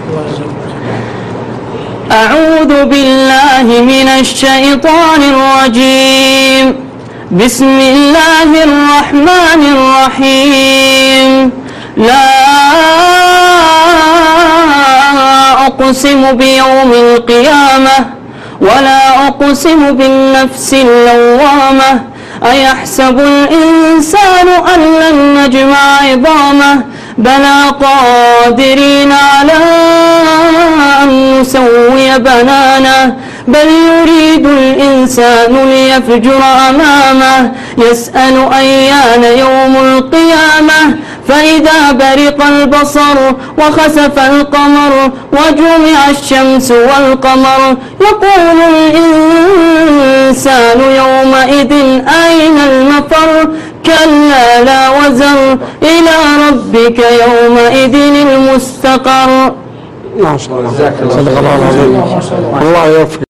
أعوذ بالله من الشيطان الرجيم. بسم الله الرحمن الرحيم. لا أقسم بيوم القيامة ولا أقسم بالنفس اللوامة. أيحسب الإنسان أن لن نجمع عظامه بلى قادرين على أن نسوي بنانه بل يريد الإنسان ليفجر أمامه يسأل أيان يوم القيامة فإذا برق البصر وخسف القمر وجمع الشمس والقمر يقول الإنسان يومئذ أين المفر كلا لا وزر إلى ربك يومئذ المستقر. ما شاء الله. الله يوفقك.